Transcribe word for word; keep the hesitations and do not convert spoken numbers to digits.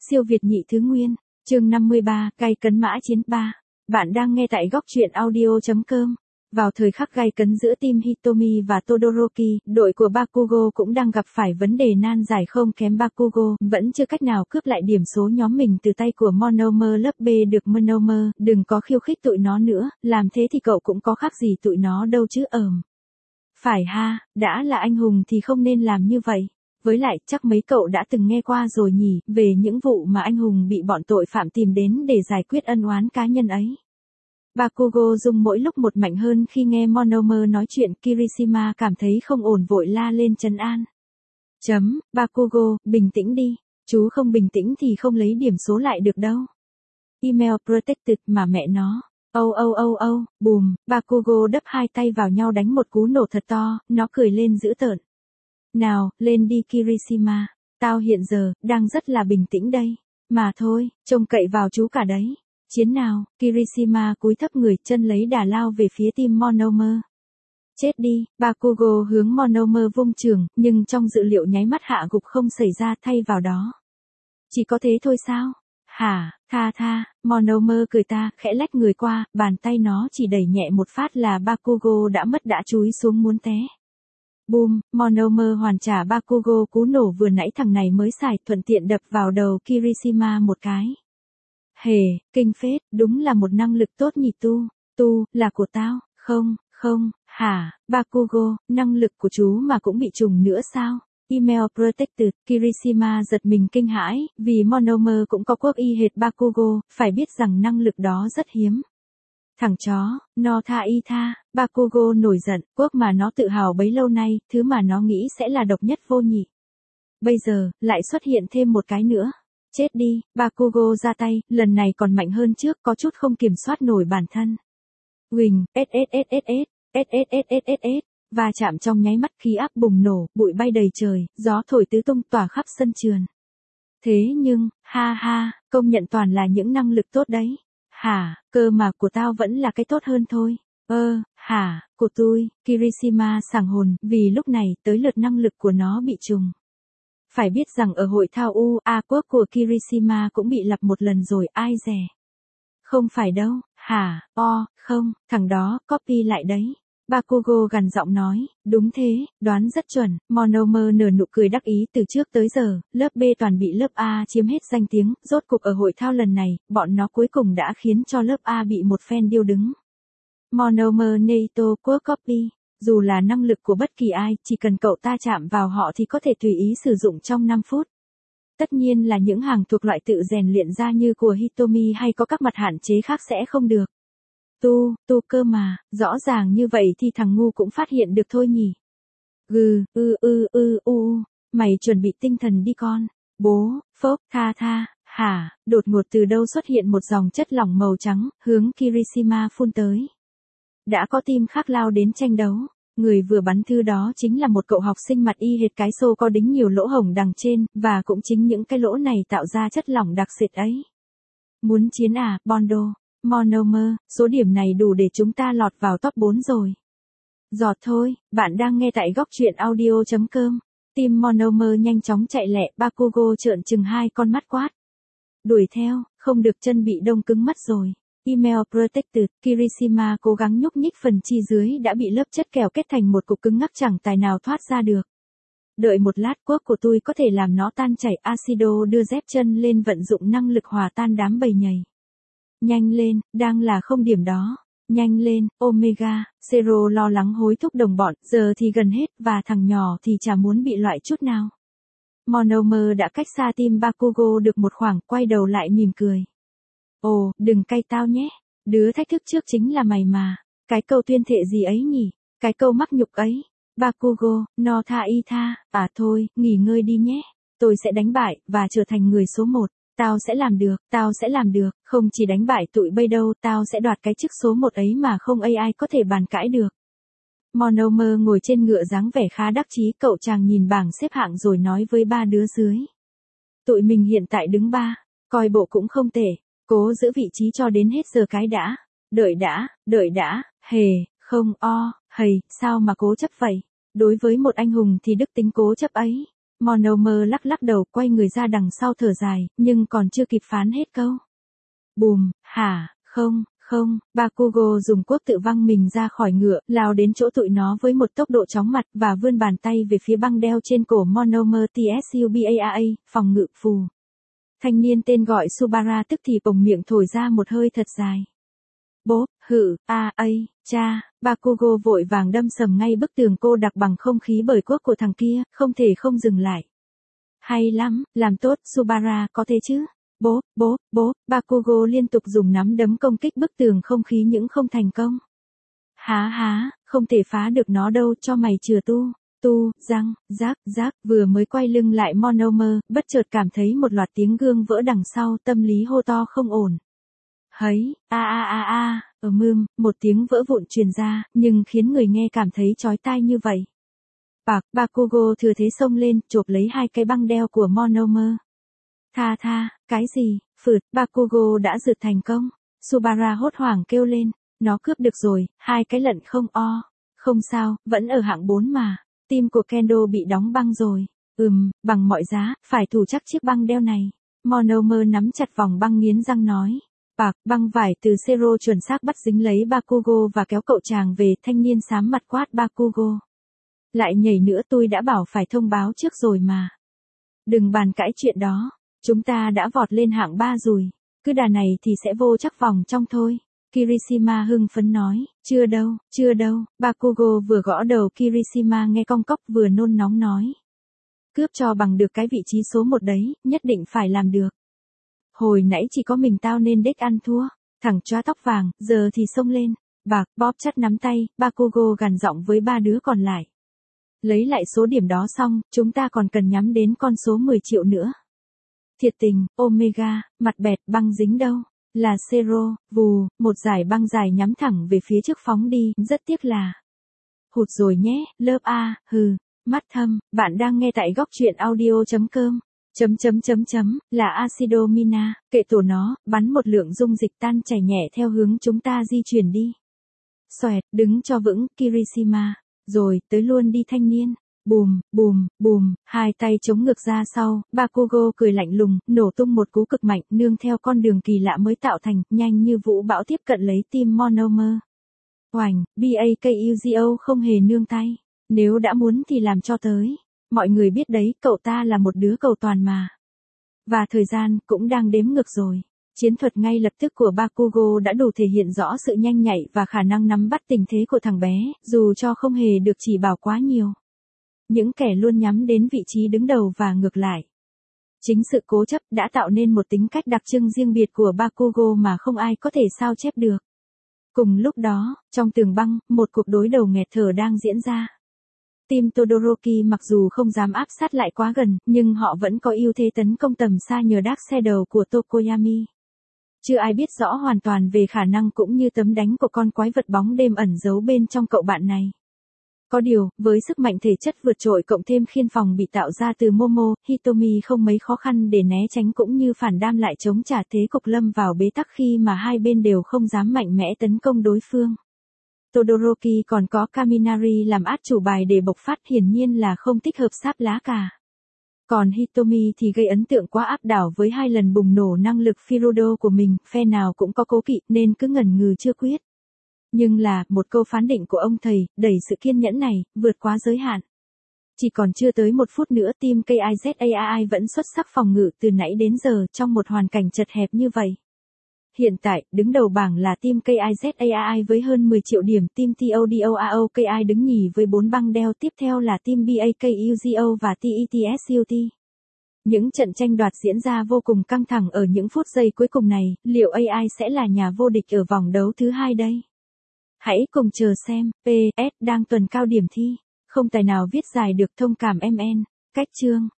Siêu Việt nhị thứ nguyên, chương năm mươi ba, gay cấn mã chiến ba. Bạn đang nghe tại góc truyện audio chấm com. Vào thời khắc gay cấn giữa team Hitomi và Todoroki, đội của Bakugo cũng đang gặp phải vấn đề nan giải không kém Bakugo, vẫn chưa cách nào cướp lại điểm số nhóm mình từ tay của Monomer lớp B được Monomer, đừng có khiêu khích tụi nó nữa, làm thế thì cậu cũng có khác gì tụi nó đâu chứ ờm. Phải ha, đã là anh hùng thì không nên làm như vậy. Với lại, chắc mấy cậu đã từng nghe qua rồi nhỉ, về những vụ mà anh hùng bị bọn tội phạm tìm đến để giải quyết ân oán cá nhân ấy. Bakugo dùng mỗi lúc một mạnh hơn khi nghe Monomer nói chuyện. Kirishima cảm thấy không ổn vội la lên trấn an. Chấm, Bakugo, bình tĩnh đi, chú không bình tĩnh thì không lấy điểm số lại được đâu. Email protected mà mẹ nó. Âu âu âu âu, bùm, Bakugo đắp hai tay vào nhau đánh một cú nổ thật to, nó cười lên dữ tợn. Nào, lên đi Kirishima, tao hiện giờ, đang rất là bình tĩnh đây. Mà thôi, trông cậy vào chú cả đấy. Chiến nào, Kirishima cúi thấp người chân lấy đà lao về phía team Monomer. Chết đi, Bakugo hướng Monomer vung trường, nhưng trong dự liệu nháy mắt hạ gục không xảy ra thay vào đó. Chỉ có thế thôi sao? Hả, tha tha, Monomer cười ta, khẽ lách người qua, bàn tay nó chỉ đẩy nhẹ một phát là Bakugo đã mất đã chúi xuống muốn té. Boom, Monomer hoàn trả Bakugo cú nổ vừa nãy thằng này mới xài, thuận tiện đập vào đầu Kirishima một cái. Hề, kinh phết, đúng là một năng lực tốt nhỉ tu, tu, là của tao, không, không, hả, Bakugo, năng lực của chú mà cũng bị trùng nữa sao? Email protected, Kirishima giật mình kinh hãi, vì Monomer cũng có quốc y hệt Bakugo, phải biết rằng năng lực đó rất hiếm. Thằng chó, no tha y tha, Bakugo nổi giận, quốc mà nó tự hào bấy lâu nay, thứ mà nó nghĩ sẽ là độc nhất vô nhị. Bây giờ, lại xuất hiện thêm một cái nữa. Chết đi, Bakugo ra tay, lần này còn mạnh hơn trước, có chút không kiểm soát nổi bản thân. Huỳnh, SSSSS, SSSSS, và chạm trong nháy mắt khí áp bùng nổ, bụi bay đầy trời, gió thổi tứ tung tỏa khắp sân trường. Thế nhưng, ha ha, công nhận toàn là những năng lực tốt đấy. Hả, cơ mà của tao vẫn là cái tốt hơn thôi. Ơ, hả, của tôi, Kirishima sảng hồn, vì lúc này, tới lượt năng lực của nó bị trùng. Phải biết rằng ở hội thao u a quốc của Kirishima cũng bị lặp một lần rồi, ai dè. Không phải đâu, hả, o, không, thằng đó, copy lại đấy. Bakugo gằn giọng nói, đúng thế, đoán rất chuẩn. Monomer nở nụ cười đắc ý. Từ trước tới giờ, lớp B toàn bị lớp A chiếm hết danh tiếng, rốt cục ở hội thao lần này, bọn nó cuối cùng đã khiến cho lớp A bị một phen điêu đứng. Monomer Neito quốc copy, dù là năng lực của bất kỳ ai, chỉ cần cậu ta chạm vào họ thì có thể tùy ý sử dụng trong năm phút. Tất nhiên là những hàng thuộc loại tự rèn luyện ra như của Hitomi hay có các mặt hạn chế khác sẽ không được. Tu, tu cơ mà, rõ ràng như vậy thì thằng ngu cũng phát hiện được thôi nhỉ. Gừ, ư ư ư u, mày chuẩn bị tinh thần đi con. Bố, phốc, tha tha, hả, đột ngột từ đâu xuất hiện một dòng chất lỏng màu trắng, hướng Kirishima phun tới. Đã có team khác lao đến tranh đấu. Người vừa bắn thư đó chính là một cậu học sinh mặt y hệt cái xô có đính nhiều lỗ hổng đằng trên, và cũng chính những cái lỗ này tạo ra chất lỏng đặc sệt ấy. Muốn chiến à, Bondo? Monomer, số điểm này đủ để chúng ta lọt vào top bốn rồi. Giọt thôi, bạn đang nghe tại góc truyện audio chấm com. Team Monomer nhanh chóng chạy lẹ, Bakugo trợn trừng hai con mắt quát. Đuổi theo, không được, chân bị đông cứng mất rồi. Email protected, Kirishima cố gắng nhúc nhích phần chi dưới đã bị lớp chất kèo kết thành một cục cứng ngắc chẳng tài nào thoát ra được. Đợi một lát, quốc của tôi có thể làm nó tan chảy. Acido đưa dép chân lên vận dụng năng lực hòa tan đám bầy nhầy. Nhanh lên, đang là không điểm đó. Nhanh lên, Omega, Zero lo lắng hối thúc đồng bọn, giờ thì gần hết, và thằng nhỏ thì chả muốn bị loại chút nào. Monomer đã cách xa team Bakugo được một khoảng, quay đầu lại mỉm cười. Ồ, đừng cay tao nhé, đứa thách thức trước chính là mày mà. Cái câu tuyên thệ gì ấy nhỉ, cái câu mắc nhục ấy. Bakugo, no tha y tha, à thôi, nghỉ ngơi đi nhé. Tôi sẽ đánh bại, và trở thành người số một. Tao sẽ làm được, tao sẽ làm được, không chỉ đánh bại tụi bây đâu, tao sẽ đoạt cái chức số một ấy mà không ai ai có thể bàn cãi được. Monomer ngồi trên ngựa dáng vẻ khá đắc chí, cậu chàng nhìn bảng xếp hạng rồi nói với ba đứa dưới. Tụi mình hiện tại đứng ba, coi bộ cũng không tệ, cố giữ vị trí cho đến hết giờ cái đã. Đợi đã, đợi đã, hề, không o, hầy, sao mà cố chấp vậy? Đối với một anh hùng thì đức tính cố chấp ấy. Monomer lắc lắc đầu quay người ra đằng sau thở dài, nhưng còn chưa kịp phán hết câu. Bùm, hả, không, không, Bakugo dùng quốc tự văng mình ra khỏi ngựa, lao đến chỗ tụi nó với một tốc độ chóng mặt và vươn bàn tay về phía băng đeo trên cổ Monomer Tsubaaa, phòng ngự phù. Thanh niên tên gọi Subara tức thì bồng miệng thổi ra một hơi thật dài. Bốp, hự, a ây, cha, Bakugo vội vàng đâm sầm ngay bức tường cô đặc bằng không khí bởi quốc của thằng kia, không thể không dừng lại. Hay lắm, làm tốt, Subara, có thế chứ? Bốp, bốp, bốp, Bakugo liên tục dùng nắm đấm công kích bức tường không khí nhưng không thành công. Há há, không thể phá được nó đâu, cho mày chừa tu. Tu, răng, rác, rác, vừa mới quay lưng lại Monomer, bất chợt cảm thấy một loạt tiếng gương vỡ đằng sau, tâm lý hô to không ổn. Hấy, a a a a, ở mưm, một tiếng vỡ vụn truyền ra, nhưng khiến người nghe cảm thấy chói tai như vậy. Bạc, Bakugo thừa thế xông lên, chộp lấy hai cái băng đeo của Monomer. Tha tha, cái gì, phượt, Bakugo đã rượt thành công. Subara hốt hoảng kêu lên, nó cướp được rồi, hai cái lận không o. Không sao, vẫn ở hạng bốn mà. Tim của Kendo bị đóng băng rồi. Ừm, bằng mọi giá, phải thủ chắc chiếc băng đeo này. Monomer nắm chặt vòng băng nghiến răng nói. Bạc, băng vải từ Zero chuẩn xác bắt dính lấy Bakugo và kéo cậu chàng về, thanh niên xám mặt quát Bakugo. Lại nhảy nữa, tôi đã bảo phải thông báo trước rồi mà. Đừng bàn cãi chuyện đó. Chúng ta đã vọt lên hạng ba rồi. Cứ đà này thì sẽ vô chắc vòng trong thôi. Kirishima hưng phấn nói, chưa đâu, chưa đâu, Bakugo vừa gõ đầu Kirishima nghe cong cóc vừa nôn nóng nói. Cướp cho bằng được cái vị trí số một đấy, nhất định phải làm được. Hồi nãy chỉ có mình tao nên đếch ăn thua, thằng chóa tóc vàng, giờ thì xông lên. Bạc, bóp chặt nắm tay, Bakugo gằn giọng với ba đứa còn lại. Lấy lại số điểm đó xong, chúng ta còn cần nhắm đến con số mười triệu nữa. Thiệt tình, Omega, mặt bẹt, băng dính đâu. Là Zero, vù, một dải băng dài nhắm thẳng về phía trước phóng đi, rất tiếc là. Hụt rồi nhé, lớp A, hừ, mắt thâm, bạn đang nghe tại góc truyện audio.com. Chấm chấm chấm chấm, là Acidomina, kệ tổ nó, bắn một lượng dung dịch tan chảy nhẹ theo hướng chúng ta di chuyển đi. Xoẹt, đứng cho vững, Kirishima. Rồi, tới luôn đi thanh niên. Bùm, bùm, bùm, hai tay chống ngược ra sau, Bakugo cười lạnh lùng, nổ tung một cú cực mạnh, nương theo con đường kỳ lạ mới tạo thành, nhanh như vũ bão tiếp cận lấy tim Monomer. Oành, Bakugo không hề nương tay. Nếu đã muốn thì làm cho tới. Mọi người biết đấy, cậu ta là một đứa cầu toàn mà. Và thời gian cũng đang đếm ngược rồi. Chiến thuật ngay lập tức của Bakugo đã đủ thể hiện rõ sự nhanh nhạy và khả năng nắm bắt tình thế của thằng bé, dù cho không hề được chỉ bảo quá nhiều. Những kẻ luôn nhắm đến vị trí đứng đầu và ngược lại. Chính sự cố chấp đã tạo nên một tính cách đặc trưng riêng biệt của Bakugo mà không ai có thể sao chép được. Cùng lúc đó, trong tường băng, một cuộc đối đầu nghẹt thở đang diễn ra. Team Todoroki mặc dù không dám áp sát lại quá gần, nhưng họ vẫn có ưu thế tấn công tầm xa nhờ Dark Shadow của Tokoyami. Chưa ai biết rõ hoàn toàn về khả năng cũng như tấm đánh của con quái vật bóng đêm ẩn giấu bên trong cậu bạn này. Có điều, với sức mạnh thể chất vượt trội cộng thêm khiên phòng bị tạo ra từ Momo, Hitomi không mấy khó khăn để né tránh cũng như phản đam lại chống trả thế cục lâm vào bế tắc khi mà hai bên đều không dám mạnh mẽ tấn công đối phương. Todoroki còn có Kaminari làm át chủ bài để bộc phát, hiển nhiên là không thích hợp sáp lá cả. Còn Hitomi thì gây ấn tượng quá áp đảo với hai lần bùng nổ năng lực Firudo của mình, phe nào cũng có cố kỵ nên cứ ngần ngừ chưa quyết. Nhưng là, một câu phán định của ông thầy, đẩy sự kiên nhẫn này, vượt quá giới hạn. Chỉ còn chưa tới một phút nữa team ca i dét a i vẫn xuất sắc phòng ngự từ nãy đến giờ trong một hoàn cảnh chật hẹp như vậy. Hiện tại, đứng đầu bảng là team ca i dét a i với hơn mười triệu điểm, team Todoroki đứng nhì với bốn băng đeo, tiếp theo là team Bakugo và Tetsut. Những trận tranh đoạt diễn ra vô cùng căng thẳng ở những phút giây cuối cùng này, liệu a i sẽ là nhà vô địch ở vòng đấu thứ hai đây? Hãy cùng chờ xem, pê ét đang tuần cao điểm thi, không tài nào viết dài được thông cảm em en, cách chương.